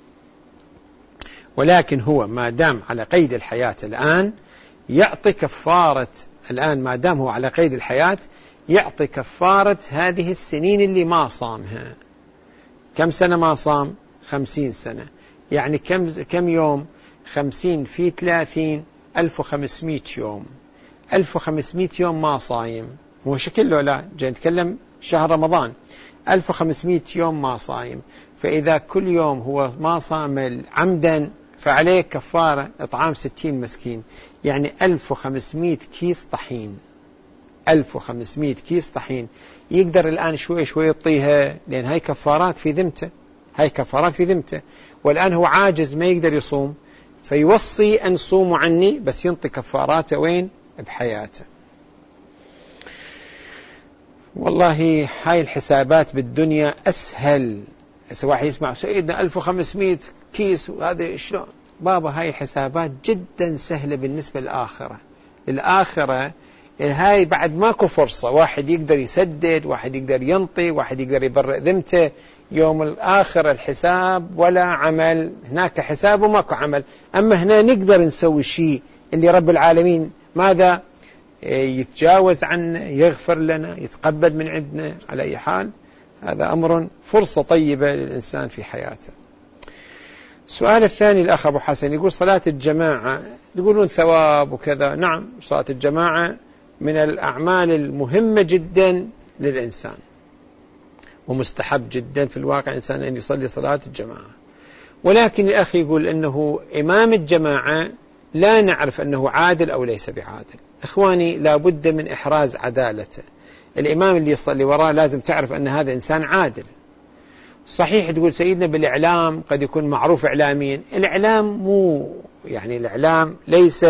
ولكن هو ما دام على قيد الحياة الآن يعطي كفارة، الآن ما دام هو على قيد الحياة يعطي كفارة هذه السنين اللي ما صامها. كم سنة ما صام؟ خمسين سنة، يعني كم كم يوم؟ خمسين في ثلاثين ألف وخمسمائة يوم، ألف وخمسمائة يوم ما صايم، مو شكله لا جاي نتكلم شهر رمضان، ألف وخمسمائة يوم ما صايم، فإذا كل يوم هو ما صام عمدا فعليه كفارة إطعام ستين مسكين، يعني ألف وخمسمائة كيس طحين، ألف وخمسمائة كيس طحين يقدر الآن شوي شوي يطيها، لأن هاي كفارات في ذمته، هاي كفارات في ذمته، والآن هو عاجز ما يقدر يصوم، فيوصي أن صوموا عني، بس ينطي كفاراته وين؟ بحياته. والله هاي الحسابات بالدنيا أسهل، سواء يسمع سيدنا ألف وخمسمائة كيس وهذا شلون؟ بابا هاي حسابات جدا سهلة بالنسبة للآخرة. الآخرة هاي بعد ماكو فرصة، واحد يقدر يسدد، واحد يقدر ينطي، واحد يقدر يبرئ ذمته. يوم الآخرة الحساب ولا عمل، هناك حساب وماكو عمل. أما هنا نقدر نسوي شيء اللي رب العالمين ماذا؟ يتجاوز عنا، يغفر لنا، يتقبل من عندنا. على أي حال هذا أمر فرصة طيبة للإنسان في حياته. السؤال الثاني الأخ أبو حسن يقول: صلاة الجماعة يقولون ثواب وكذا. نعم، صلاة الجماعة من الأعمال المهمة جدا للإنسان، ومستحب جدا في الواقع الإنسان أن يصلي صلاة الجماعة. ولكن الأخ يقول أنه إمام الجماعة لا نعرف أنه عادل أو ليس بعادل. إخواني، لا بد من إحراز عدالته. الإمام اللي يصلي وراه لازم تعرف أن هذا إنسان عادل. صحيح تقول سيدنا بالإعلام قد يكون معروف إعلاميا، الإعلام مو يعني الإعلام ليس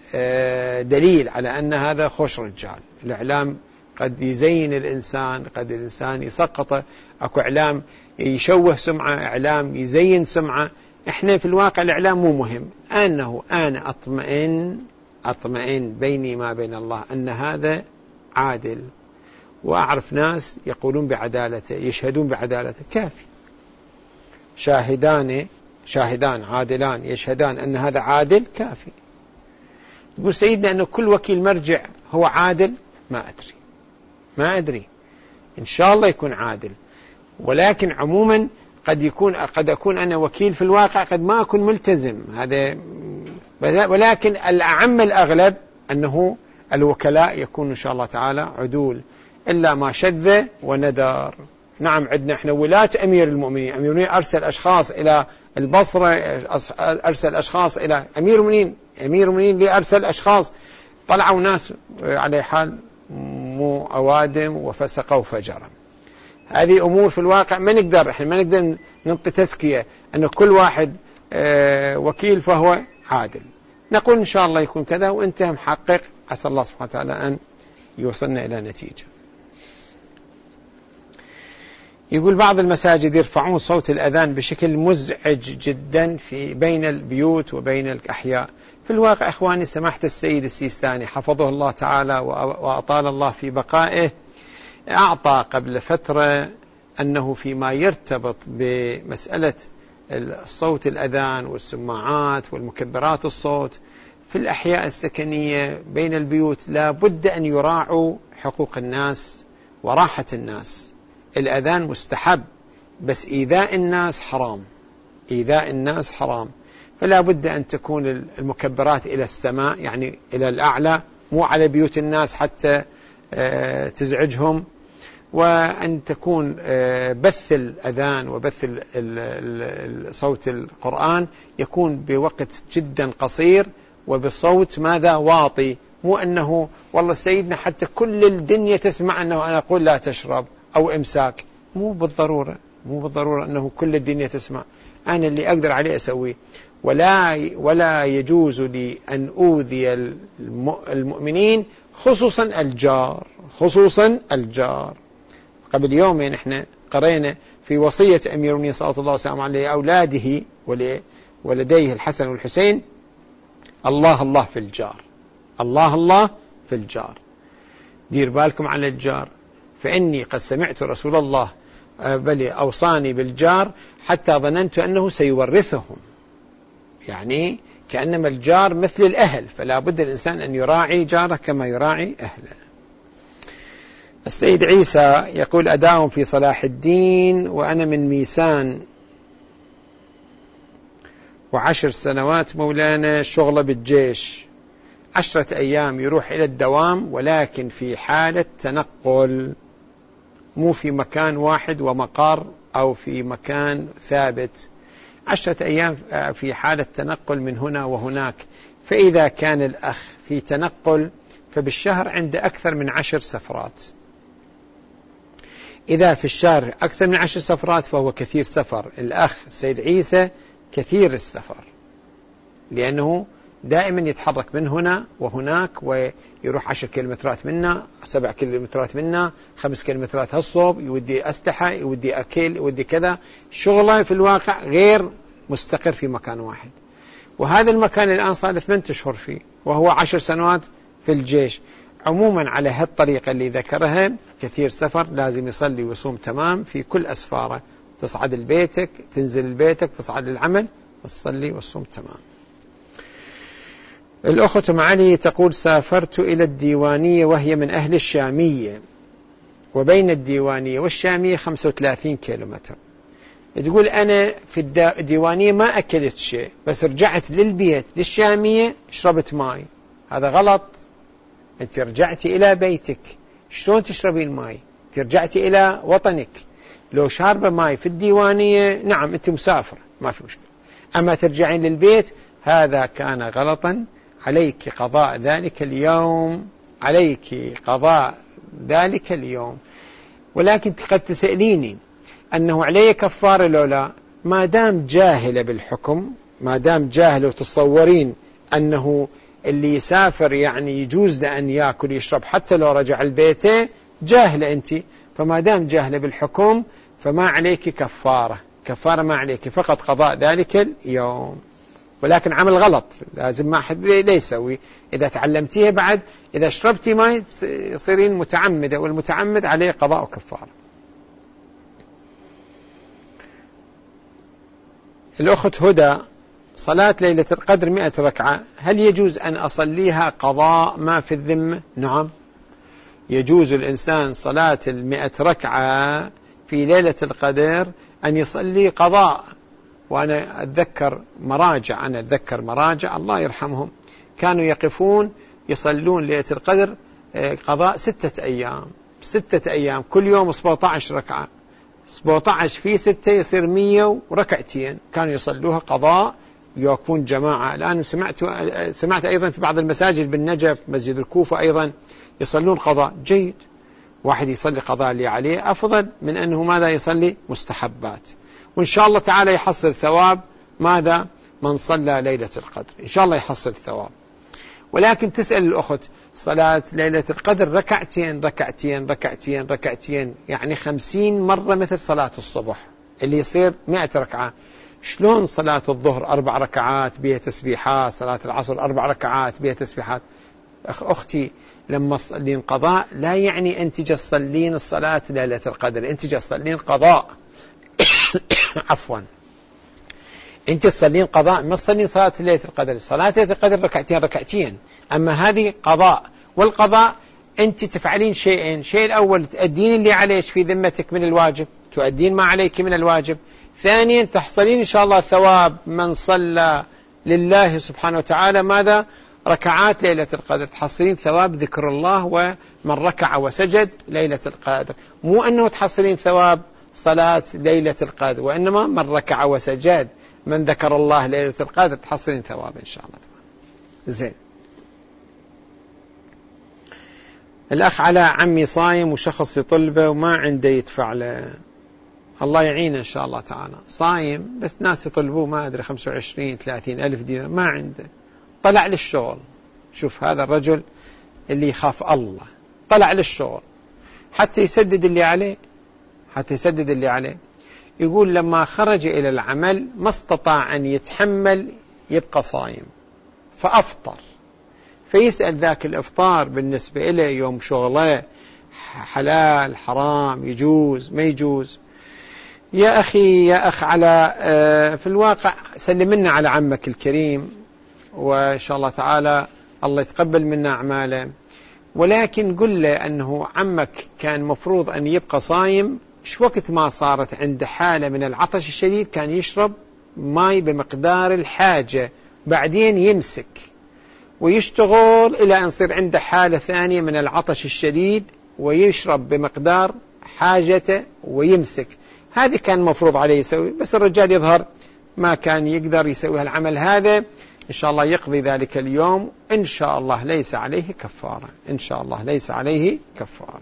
دليل على أن هذا خوش رجال. الإعلام قد يزين الإنسان، قد الإنسان يسقطه. أكو إعلام يشوه سمعة، إعلام يزين سمعة. إحنا في الواقع الإعلام مو مهم. أنه أنا أطمئن أطمئن بيني ما بين الله أن هذا عادل، وأعرف ناس يقولون بعدالته، يشهدون بعدالته، كافي. شاهدان شاهدان عادلان يشهدان أن هذا عادل، كافي. يقول سيدنا أن كل وكيل مرجع هو عادل، ما أدري ما أدري إن شاء الله يكون عادل، ولكن عموما قد يكون قد أكون أنا وكيل في الواقع قد ما أكون ملتزم، هذا. ولكن الأعم الأغلب أنه الوكلاء يكون إن شاء الله تعالى عدول، إلا ما شذ وندر. نعم، عندنا إحنا ولاة أمير المؤمنين، أمير المؤمنين أرسل أشخاص إلى البصرة، أرسل أشخاص إلى أمير المؤمنين، أمير المؤمنين اللي أرسل أشخاص طلعوا ناس على حال مو أوادم وفسقوا وفجرا. هذه أمور في الواقع ما نقدر إحنا ما نقدر ننطي تزكية أن كل واحد وكيل فهو عادل. نقول إن شاء الله يكون كذا، وأنت محقق، عسى الله سبحانه وتعالى أن يوصلنا إلى نتيجة. يقول بعض المساجد يرفعون صوت الأذان بشكل مزعج جدا في بين البيوت وبين الأحياء. في الواقع إخواني، سماحة السيد السيستاني حفظه الله تعالى وأطال الله في بقائه أعطى قبل فترة أنه فيما يرتبط بمسألة الصوت الأذان والسماعات والمكبرات الصوت في الأحياء السكنية بين البيوت لا بد أن يراعوا حقوق الناس وراحة الناس. الأذان مستحب، بس إيذاء الناس حرام. إيذاء الناس حرام، فلا بد أن تكون المكبرات إلى السماء، يعني إلى الأعلى، مو على بيوت الناس حتى تزعجهم، وأن تكون بث الأذان وبث صوت القرآن يكون بوقت جدا قصير وبصوت ماذا واطي، مو أنه والله سيدنا حتى كل الدنيا تسمع أنه أنا أقول لا تشرب أو إمساك، مو بالضرورة مو بالضرورة أنه كل الدنيا تسمع، أنا اللي أقدر عليه أسويه. ولا ولا يجوز لي أن أوذي المؤمنين خصوصا الجار خصوصا الجار. قبل يومين احنا قرينا في وصية أمير المؤمنين صلى الله عليه وسلم على أولاده ولديه الحسن والحسين: الله الله في الجار، الله الله في الجار، دير بالكم على الجار، فإني قد سمعت رسول الله بل أوصاني بالجار حتى ظننت أنه سيورثهم، يعني كأنما الجار مثل الأهل، فلا بد الإنسان أن يراعي جاره كما يراعي أهله. السيد عيسى يقول: أداء في صلاح الدين وأنا من ميسان وعشر سنوات مولانا شغلة بالجيش، عشرة أيام يروح إلى الدوام ولكن في حالة تنقل، مو في مكان واحد ومقر أو في مكان ثابت، عشرة أيام في حالة تنقل من هنا وهناك. فإذا كان الأخ في تنقل فبالشهر عنده أكثر من عشر سفرات، إذا في الشهر أكثر من عشر سفرات فهو كثير سفر. الأخ السيد عيسى كثير السفر، لأنه دائما يتحرك من هنا وهناك، ويروح عشر كيلومترات منا، سبع كيلومترات منا، خمس كيلومترات هالصوب، يودي أسلحة، يودي أكل، يودي كذا، شغله في الواقع غير مستقر في مكان واحد. وهذا المكان الآن صار ثمانية أشهر فيه وهو عشر سنوات في الجيش. عموما على هالطريقة اللي ذكرها كثير سفر، لازم يصلي ويصوم تمام في كل أسفاره، تصعد لبيتك، تنزل لبيتك، تصعد للعمل، تصلي وتصوم تمام. الأخت معالي تقول: سافرت إلى الديوانية وهي من أهل الشامية، وبين الديوانية والشامية خمسة وثلاثين كيلومتر. تقول أنا في الديوانية ما أكلت شيء، بس رجعت للبيت للشامية شربت ماء. هذا غلط، أنت رجعتي إلى بيتك، شلون تشربين ماء؟ رجعتي إلى وطنك. لو شاربة ماء في الديوانية نعم أنت مسافر ما في مشكلة، أما ترجعين للبيت هذا كان غلطا، عليك قضاء ذلك اليوم، عليك قضاء ذلك اليوم. ولكن قد تسأليني أنه علي كفارة لو لا؟ ما دام جاهلة بالحكم، ما دام جاهلة وتصورين أنه اللي يسافر يعني يجوز له أن يأكل يشرب حتى لو رجع البيت، جاهلة أنت، فما دام جاهلة بالحكم فما عليك كفارة، كفارة ما عليك، فقط قضاء ذلك اليوم. ولكن عمل غلط لازم ما حد لا يسوي. إذا تعلمتيه بعد، إذا شربتي ما يصيرين متعمدة، والمتعمد عليه قضاء وكفارة. الأخت هدى: صلاة ليلة القدر مئة ركعة، هل يجوز أن أصليها قضاء ما في الذمة؟ نعم، يجوز الإنسان صلاة المئة ركعة في ليلة القدر أن يصلي قضاء. وأنا أتذكر مراجع أنا أتذكر مراجع الله يرحمهم كانوا يقفون يصلون ليلة القدر قضاء ستة أيام، ستة أيام كل يوم سبعة عشر ركعة، سبعة عشر في ستة يصير مية وركعتين، كانوا يصلوها قضاء، يوقفون جماعة. الآن سمعت سمعت أيضا في بعض المساجد بالنجف، مسجد الكوفة أيضا يصلون قضاء. جيد، واحد يصلي قضاء اللي عليه أفضل من أنه ماذا يصلي مستحبات، وإن شاء الله تعالى يحصل ثواب ماذا من صلى ليلة القدر، إن شاء الله يحصل ثواب. ولكن تسأل الأخت: صلاة ليلة القدر ركعتين ركعتين ركعتين ركعتين يعني خمسين مرة مثل صلاة الصبح اللي يصير مئة ركعة، شلون صلاة الظهر أربع ركعات بها تسبيحات، صلاة العصر أربع ركعات بها تسبيحات؟ أخ أختي لما تصلين قضاء لا يعني أنت تصلين الصلاة ليلة القدر، أنت تصلين قضاء عفوا أنت تصلين قضاء، ما تصلين صلاة ليلة القدر. صلاة ليلة القدر ركعتين ركعتين، أما هذه قضاء. والقضاء أنت تفعلين شيئين: شيء الأول تؤدين اللي عليك في ذمتك من الواجب، تؤدين ما عليك من الواجب. ثانيا تحصلين إن شاء الله ثواب من صلى لله سبحانه وتعالى ماذا؟ ركعات ليلة القدر، تحصلين ثواب ذكر الله ومن ركع وسجد ليلة القدر، مو أنه تحصلين ثواب صلاة ليلة القدر، وإنما من ركع وسجد من ذكر الله ليلة القدر تحصلين ثواب إن شاء الله. زين. الأخ على عمي صايم وشخص يطلبه وما عنده يدفع له، الله يعينه إن شاء الله تعالى، صايم بس ناس يطلبوه ما أدري خمسة وعشرين ثلاثين ألف دينار ما عنده، طلع للشغل. شوف هذا الرجل اللي يخاف الله طلع للشغل حتى يسدد اللي عليه، حتى يسدد اللي عليه. يقول لما خرج إلى العمل ما استطاع أن يتحمل يبقى صايم فأفطر، فيسأل ذاك الإفطار بالنسبة إليه يوم شغله حلال حرام يجوز ما يجوز. يا أخي يا أخ على في الواقع سلمنا على عمك الكريم وإن شاء الله تعالى الله يتقبل منا أعماله، ولكن قل له أنه عمك كان مفروض أن يبقى صايم، شو وقت ما صارت عنده حالة من العطش الشديد كان يشرب ماء بمقدار الحاجة، بعدين يمسك ويشتغل إلى أن يصير عنده حالة ثانية من العطش الشديد ويشرب بمقدار حاجته ويمسك. هذه كان مفروض عليه يسوي، بس الرجال يظهر ما كان يقدر يسوي العمل هذا. إن شاء الله يقضي ذلك اليوم إن شاء الله ليس عليه كفارة، إن شاء الله ليس عليه كفارة.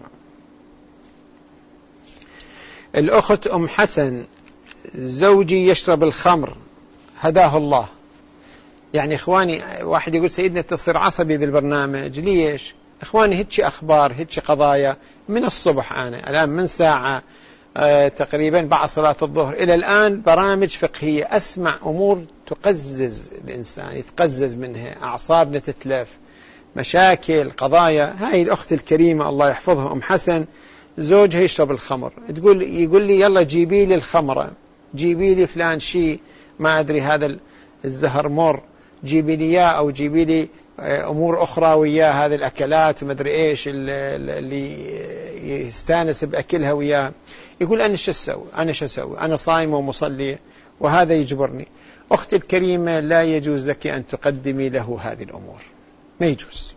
الأخت أم حسن زوجي يشرب الخمر هداه الله. يعني إخواني واحد يقول سيدنا تصير عصبي بالبرنامج ليش؟ إخواني هيتشي أخبار هيتشي قضايا من الصبح، أنا الآن من ساعة آه تقريبا بعد صلاة الظهر إلى الآن برامج فقهية، أسمع أمور تقزز الإنسان يتقزز منها، أعصابنا تتلف، مشاكل قضايا. هاي الأخت الكريمة الله يحفظها أم حسن زوجها يشرب الخمر، تقول يقول لي يلا جيبي لي الخمرة، جيبي لي فلان شيء ما أدري هذا الزهر مر، جيبي لي إياه أو جيبي لي أمور أخرى وياه، هذه الأكلات وما أدري إيش اللي يستانس بأكلها وياه. يقول أنا شو أسوي؟ أنا شو أسوي؟ أنا صايم ومصلي وهذا يجبرني. أختي الكريمة لا يجوز لك أن تقدمي له هذه الأمور، ما يجوز.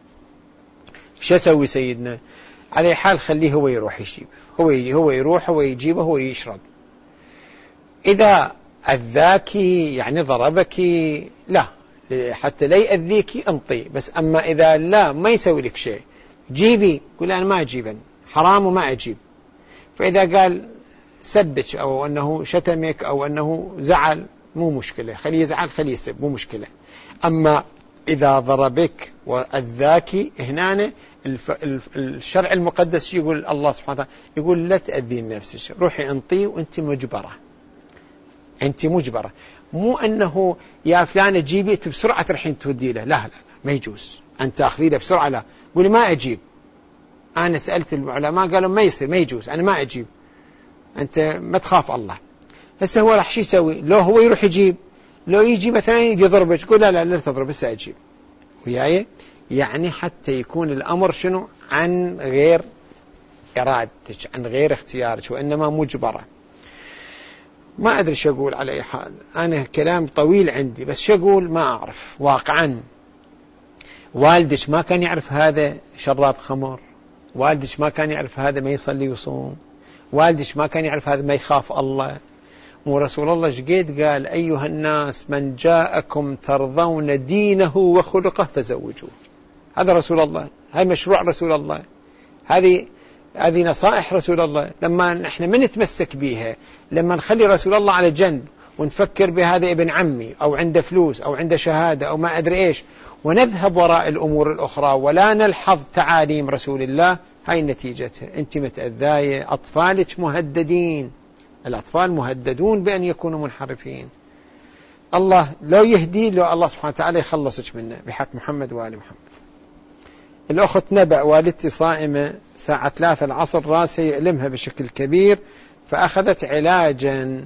شو أسوي سيدنا؟ على حال خليه هو يروح يجيب، هو هو يروح هو يجيبه هو يشرب. إذا أذاك يعني ضربك لا، حتى لا يأذيك انطي، بس أما إذا لا ما يسوي لك شيء جيبي، قول أنا ما أجيب حرام وما أجيب. فإذا قال سبك أو أنه شتمك أو أنه زعل مو مشكلة، خليه يزعل خليه يسب مو مشكلة. أما إذا ضربك وأذاك هنا الشرع المقدس يقول الله سبحانه وتعالى يقول لا تأذين نفسك، روحي انطي وأنت مجبرة، أنت مجبرة، مو أنه يا فلانة جيبي بسرعة ترحين تودي له، لا لا ما يجوز أن تأخذي له بسرعة، لا قولي ما أجيب. أنا سألت العلماء قالوا ما يصير ما يجوز، أنا ما أجيب، أنت ما تخاف الله. هسه هو راح شو يسوي؟ لو هو يروح يجيب، لو يجي مثلا يجي يضربك تقول لا لا لا تضرب بس أجيب وياي، يعني حتى يكون الأمر شنو عن غير إرادتك عن غير اختيارك وإنما مجبرة. ما أدري شو أقول على أي حال، أنا كلام طويل عندي بس شو أقول ما أعرف. واقعا والدش ما كان يعرف هذا شراب خمر، والدش ما كان يعرف هذا ما يصلي ويصوم، والدش ما كان يعرف هذا ما يخاف الله. ورسول الله جقيد قال أيها الناس من جاءكم ترضون دينه وخلقه فزوجوه. هذا رسول الله، هذا مشروع رسول الله، هذه هذه نصائح رسول الله. لما نحن من نتمسك بها، لما نخلي رسول الله على جنب ونفكر بهذا ابن عمي أو عنده فلوس أو عنده شهادة أو ما أدري إيش، ونذهب وراء الأمور الأخرى ولا نلحظ تعاليم رسول الله، هاي نتيجتها أنت متأذاية، أطفالك مهددين، الأطفال مهددون بأن يكونوا منحرفين. الله لو يهدي له الله سبحانه وتعالى يخلصك منه بحق محمد وآل محمد. الأخت نبأ والدتي صائمة ساعة ثلاثة العصر راسها يألمها بشكل كبير، فأخذت علاجا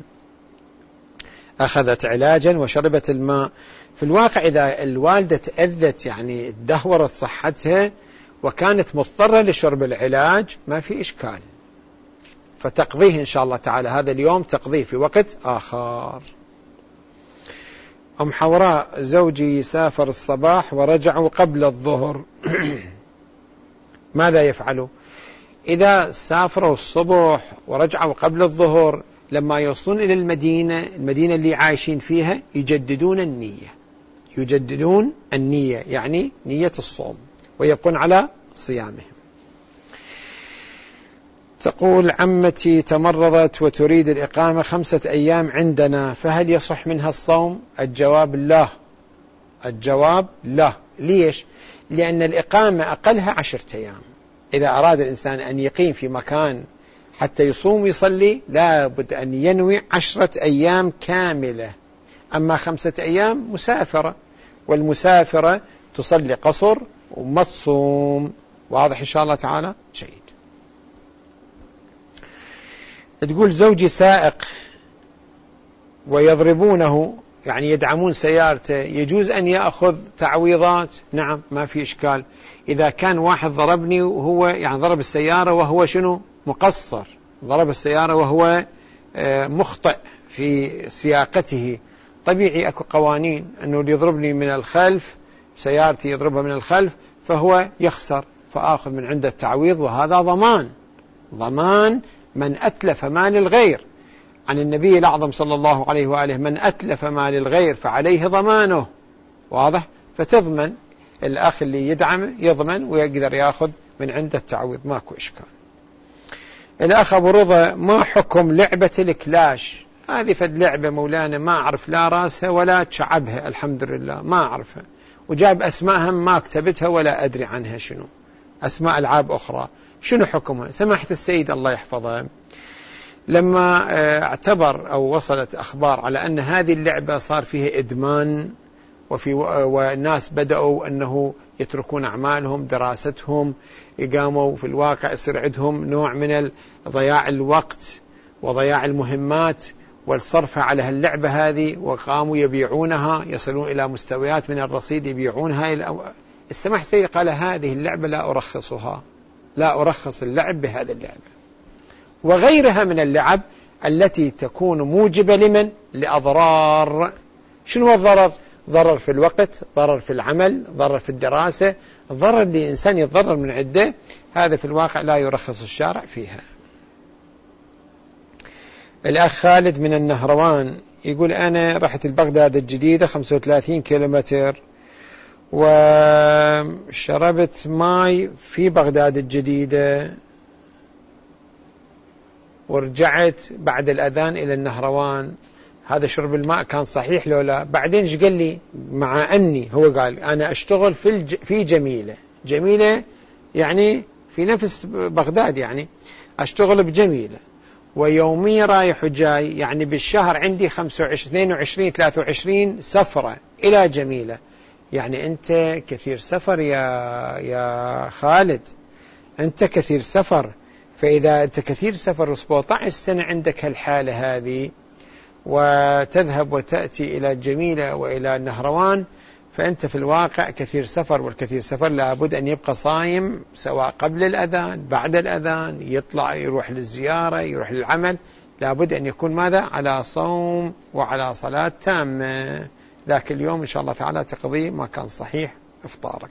أخذت علاجا وشربت الماء. في الواقع إذا الوالدة تأذت يعني دهورت صحتها وكانت مضطرة لشرب العلاج ما في إشكال، فتقضيه إن شاء الله تعالى هذا اليوم تقضيه في وقت آخر. أم حوراء زوجي سافر الصباح ورجعوا قبل الظهر ماذا يفعلوا؟ إذا سافروا الصبح ورجعوا قبل الظهر لما يوصلون إلى المدينة المدينة اللي عايشين فيها يجددون النية يجددون النية يعني نية الصوم ويبقون على صيامهم. تقول عمتي تمرضت وتريد الإقامة خمسة أيام عندنا فهل يصح منها الصوم؟ الجواب لا. الجواب لا. ليش؟ لأن الإقامة أقلها عشرة أيام. إذا أراد الإنسان أن يقيم في مكان حتى يصوم ويصلي لا بد أن ينوي عشرة أيام كاملة. أما خمسة أيام مسافرة والمسافرة تصلي قصر وما تصوم. واضح إن شاء الله تعالى؟ جيد. تقول زوجي سائق ويضربونه يعني يدعمون سيارته يجوز أن يأخذ تعويضات؟ نعم ما في إشكال. إذا كان واحد ضربني وهو يعني ضرب السيارة وهو شنو مقصر ضرب السيارة وهو مخطئ في سياقته طبيعي أكو قوانين أنه اللي يضربني من الخلف سيارتي يضربها من الخلف فهو يخسر فآخذ من عنده التعويض وهذا ضمان ضمان من أتلف مال الغير عن النبي الأعظم صلى الله عليه وآله من أتلف مال الغير فعليه ضمانه. واضح؟ فتضمن الأخ اللي يدعم يضمن ويقدر يأخذ من عنده التعويض ماكو إشكال. الأخ أبو رضا ما حكم لعبة الكلاش؟ هذه فد لعبة مولانا ما أعرف لا راسها ولا تشعبها الحمد لله ما أعرفها وجاب أسماءها ما كتبتها ولا أدري عنها شنو أسماء ألعاب أخرى شنو حكمها؟ سماحة السيد الله يحفظها لما اعتبر أو وصلت أخبار على أن هذه اللعبة صار فيها إدمان وفي والناس بدأوا أنه يتركون أعمالهم دراستهم قاموا في الواقع يصير عندهم نوع من ضياع الوقت وضياع المهمات والصرف على هاللعبة هذه وقاموا يبيعونها يصلون إلى مستويات من الرصيد يبيعونها. السماح السيد قال هذه اللعبة لا أرخصها لا أرخص اللعب بهذه اللعبة وغيرها من اللعب التي تكون موجبة لمن؟ لأضرار. شنو الضرر؟ ضرر في الوقت ضرر في العمل ضرر في الدراسة ضرر لإنسان يتضرر من عدة هذا في الواقع لا يرخص الشارع فيها. الأخ خالد من النهروان يقول أنا رحت البغداد الجديدة خمسة وثلاثين كيلومتر وشربت ماي في بغداد الجديدة ورجعت بعد الأذان إلى النهروان هذا شرب الماء كان صحيح لو لا؟ بعدين ايش قال لي مع أني هو قال أنا أشتغل في الج... في جميلة جميلة يعني في نفس بغداد يعني أشتغل بجميلة ويومي رايح وجاي يعني بالشهر عندي خمسة وعشرين اثنين وعشرين ثلاثة وعشرين سفرة إلى جميلة يعني أنت كثير سفر يا يا خالد أنت كثير سفر. فإذا أنت كثير سفر سبعة عشر سنة عندك هالحالة هذه وتذهب وتأتي إلى جميلة وإلى النهروان فأنت في الواقع كثير سفر والكثير سفر لابد أن يبقى صايم سواء قبل الأذان بعد الأذان يطلع يروح للزيارة يروح للعمل لابد أن يكون ماذا؟ على صوم وعلى صلاة تامة. ذاك اليوم إن شاء الله تعالى تقضي ما كان صحيح إفطارك.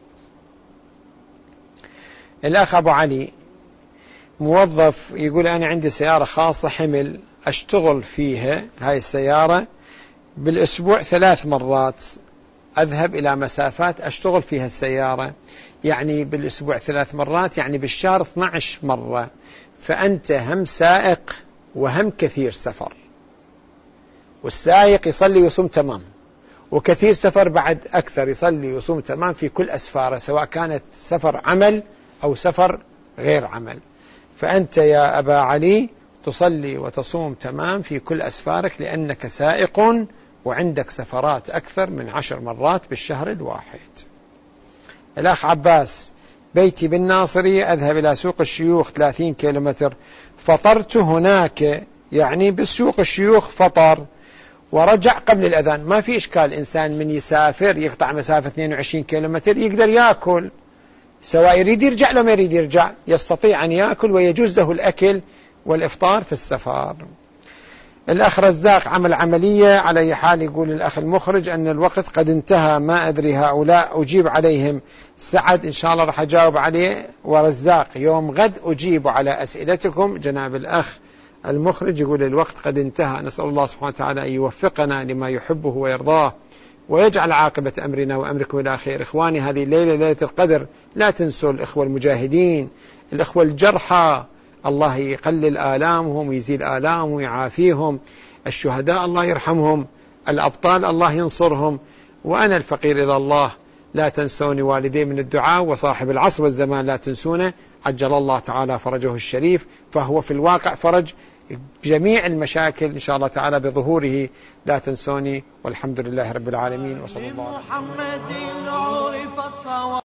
الأخ أبو علي موظف يقول أنا عندي سيارة خاصة حمل أشتغل فيها هاي السيارة بالأسبوع ثلاث مرات أذهب إلى مسافات أشتغل فيها السيارة يعني بالأسبوع ثلاث مرات يعني بالشهر اثنتي عشرة مرة فأنت هم سائق وهم كثير سفر والسائق يصلي ويصوم تمام وكثير سفر بعد أكثر يصلي ويصوم تمام في كل أسفاره سواء كانت سفر عمل أو سفر غير عمل. فأنت يا أبا علي تصلي وتصوم تمام في كل أسفارك لأنك سائق وعندك سفرات أكثر من عشر مرات بالشهر الواحد. الأخ عباس بيتي بالناصرية أذهب إلى سوق الشيوخ ثلاثين كيلومتر فطرت هناك يعني بالسوق الشيوخ فطر ورجع قبل الأذان ما في إشكال. إنسان من يسافر يقطع مسافة اثنين وعشرين كيلومتر يقدر يأكل سواء يريد يرجع لو ما يريد يرجع يستطيع أن يأكل ويجوز له الأكل والإفطار في السفر. الأخ رزاق عمل عملية، على أي حال يقول الأخ المخرج أن الوقت قد انتهى، ما أدري هؤلاء أجيب عليهم. سعد إن شاء الله راح أجاوب عليه، ورزاق يوم غد أجيب على أسئلتكم. جناب الأخ المخرج يقول الوقت قد انتهى، نسأل الله سبحانه وتعالى أن يوفقنا لما يحبه ويرضاه ويجعل عاقبة أمرنا وأمركم إلى خير. إخواني، هذه الليلة ليلة القدر، لا تنسوا الإخوة المجاهدين، الإخوة الجرحى، الله يقلل آلامهم ويزيل آلامهم ويعافيهم، الشهداء الله يرحمهم، الأبطال الله ينصرهم، وأنا الفقير إلى الله لا تنسوني والدي من الدعاء، وصاحب العصر والزمان لا تنسونه، عجل الله تعالى فرجه الشريف، فهو في الواقع فرج جميع المشاكل إن شاء الله تعالى بظهوره. لا تنسوني، والحمد لله رب العالمين، وصلى الله عليه وسلم.